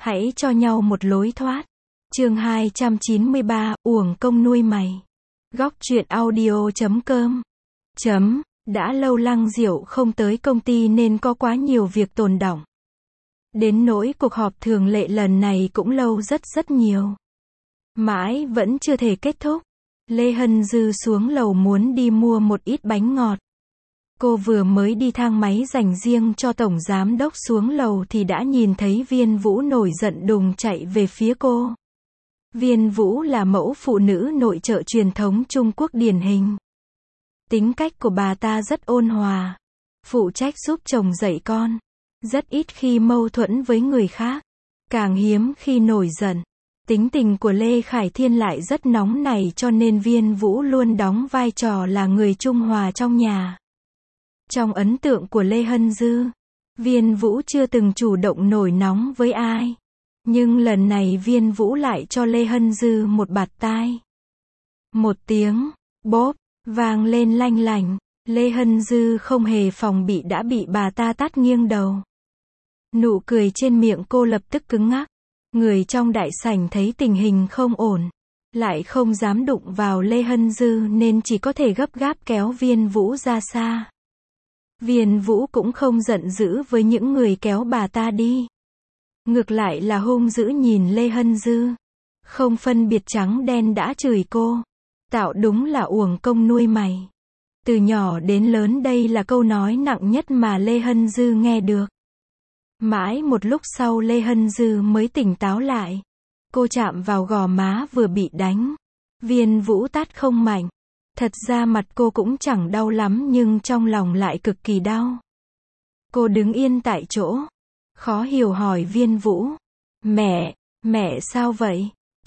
Hãy cho nhau một lối thoát. Chương 293, uổng công nuôi mày. Góc truyện audio.com. Đã lâu Lăng Diệu không tới công ty nên có quá nhiều việc tồn đọng. Đến nỗi cuộc họp thường lệ lần này cũng lâu rất nhiều. Mãi vẫn chưa thể kết thúc. Lê Hân Dư xuống lầu muốn đi mua một ít bánh ngọt. Cô vừa mới đi thang máy dành riêng cho tổng giám đốc xuống lầu thì đã nhìn thấy Viên Vũ nổi giận đùng chạy về phía cô. Viên Vũ là mẫu phụ nữ nội trợ truyền thống Trung Quốc điển hình. Tính cách của bà ta rất ôn hòa, phụ trách giúp chồng dạy con, rất ít khi mâu thuẫn với người khác, càng hiếm khi nổi giận. Tính tình của Lê Khải Thiên lại rất nóng nảy cho nên Viên Vũ luôn đóng vai trò là người trung hòa trong nhà. Trong ấn tượng của Lê Hân Dư, Viên Vũ chưa từng chủ động nổi nóng với ai. Nhưng lần này Viên Vũ lại cho Lê Hân Dư một bạt tai. Một tiếng bóp vang lên lanh lảnh, Lê Hân Dư không hề phòng bị đã bị bà ta tát nghiêng đầu. Nụ cười trên miệng cô lập tức cứng ngắc. Người trong đại sảnh thấy tình hình không ổn, lại không dám đụng vào Lê Hân Dư nên chỉ có thể gấp gáp kéo Viên Vũ ra xa. Viên Vũ cũng không giận dữ với những người kéo bà ta đi. Ngược lại là hung dữ nhìn Lê Hân Dư. Không phân biệt trắng đen đã chửi cô. Tạo đúng là uổng công nuôi mày. Từ nhỏ đến lớn đây là câu nói nặng nhất mà Lê Hân Dư nghe được. Mãi một lúc sau Lê Hân Dư mới tỉnh táo lại. Cô chạm vào gò má vừa bị đánh. Viên Vũ tát không mạnh. Thật ra mặt cô cũng chẳng đau lắm nhưng trong lòng lại cực kỳ đau. Cô đứng yên tại chỗ. Khó hiểu hỏi Viên Vũ. Mẹ sao vậy?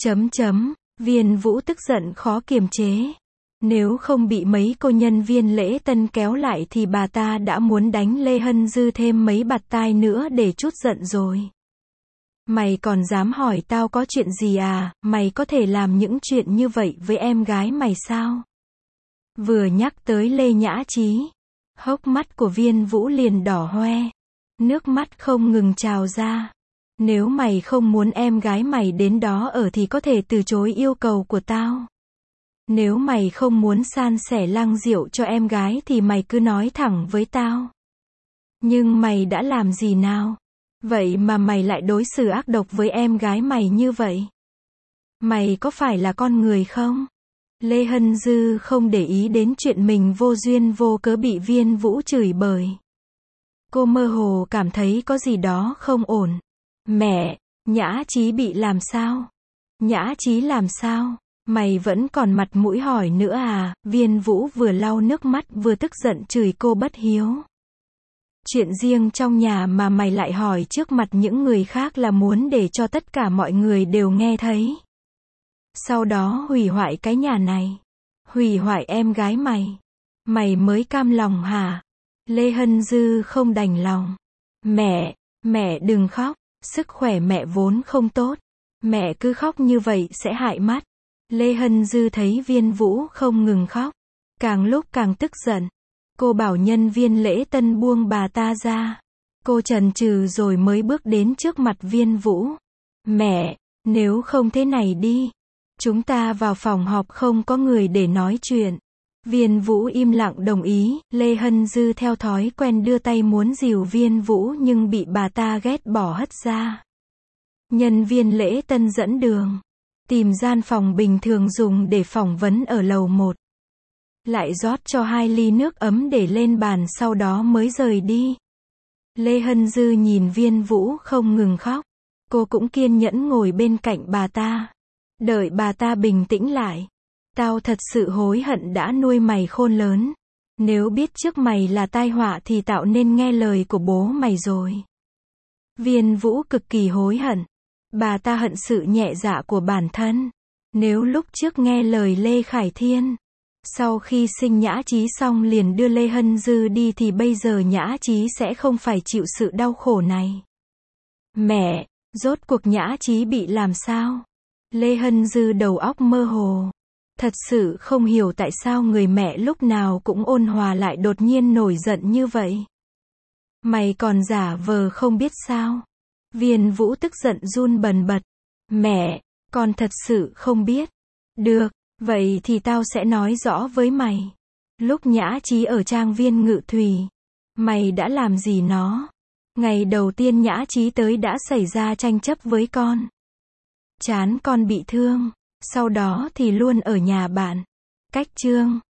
Viên Vũ tức giận khó kiềm chế. Nếu không bị mấy cô nhân viên lễ tân kéo lại thì bà ta đã muốn đánh Lê Hân Dư thêm mấy bạt tai nữa để trút giận rồi. Mày còn dám hỏi tao có chuyện gì à? Mày có thể làm những chuyện như vậy với em gái mày sao? Vừa nhắc tới Lê Nhã Trí, hốc mắt của Viên Vũ liền đỏ hoe. Nước mắt không ngừng trào ra. Nếu mày không muốn em gái mày đến đó ở thì có thể từ chối yêu cầu của tao. Nếu mày không muốn san sẻ Lăng Diệu cho em gái thì mày cứ nói thẳng với tao. Nhưng mày đã làm gì nào? Vậy mà mày lại đối xử ác độc với em gái mày như vậy? Mày có phải là con người không? Lê Hân Dư không để ý đến chuyện mình vô duyên vô cớ bị Viên Vũ chửi bới. Cô mơ hồ cảm thấy có gì đó không ổn. Mẹ, Nhã Trí bị làm sao? Nhã Trí làm sao? Mày vẫn còn mặt mũi hỏi nữa à? Viên Vũ vừa lau nước mắt vừa tức giận chửi cô bất hiếu. Chuyện riêng trong nhà mà mày lại hỏi trước mặt những người khác là muốn để cho tất cả mọi người đều nghe thấy. Sau đó hủy hoại cái nhà này. Hủy hoại em gái mày. Mày mới cam lòng hả? Lê Hân Dư không đành lòng. Mẹ đừng khóc. Sức khỏe mẹ vốn không tốt. Mẹ cứ khóc như vậy sẽ hại mắt. Lê Hân Dư thấy Viên Vũ không ngừng khóc. Càng lúc càng tức giận. Cô bảo nhân viên lễ tân buông bà ta ra. Cô chần chừ rồi mới bước đến trước mặt Viên Vũ. Mẹ, nếu không thế này đi. Chúng ta vào phòng họp không có người để nói chuyện. Viên Vũ im lặng đồng ý. Lê Hân Dư theo thói quen đưa tay muốn dìu Viên Vũ nhưng bị bà ta ghét bỏ hất ra. Nhân viên lễ tân dẫn đường. Tìm gian phòng bình thường dùng để phỏng vấn ở lầu 1. Lại rót cho 2 ly nước ấm để lên bàn sau đó mới rời đi. Lê Hân Dư nhìn Viên Vũ không ngừng khóc. Cô cũng kiên nhẫn ngồi bên cạnh bà ta. Đợi bà ta bình tĩnh lại. Tao thật sự hối hận đã nuôi mày khôn lớn. Nếu biết trước mày là tai họa thì tao nên nghe lời của bố mày rồi. Viên Vũ cực kỳ hối hận. Bà ta hận sự nhẹ dạ của bản thân. Nếu lúc trước nghe lời Lê Khải Thiên, sau khi sinh Nhã Trí xong liền đưa Lê Hân Dư đi thì bây giờ Nhã Trí sẽ không phải chịu sự đau khổ này. Mẹ, rốt cuộc Nhã Trí bị làm sao? Lê Hân Dư đầu óc mơ hồ. Thật sự không hiểu tại sao người mẹ lúc nào cũng ôn hòa lại đột nhiên nổi giận như vậy. Mày còn giả vờ không biết sao? Viên Vũ tức giận run bần bật. Mẹ, con thật sự không biết. Được, vậy thì tao sẽ nói rõ với mày. Lúc Nhã Chí ở trang viên Ngự Thùy, mày đã làm gì nó? Ngày đầu tiên Nhã Chí tới đã xảy ra tranh chấp với con. Trán con bị thương, sau đó thì luôn ở nhà bạn. Cách chương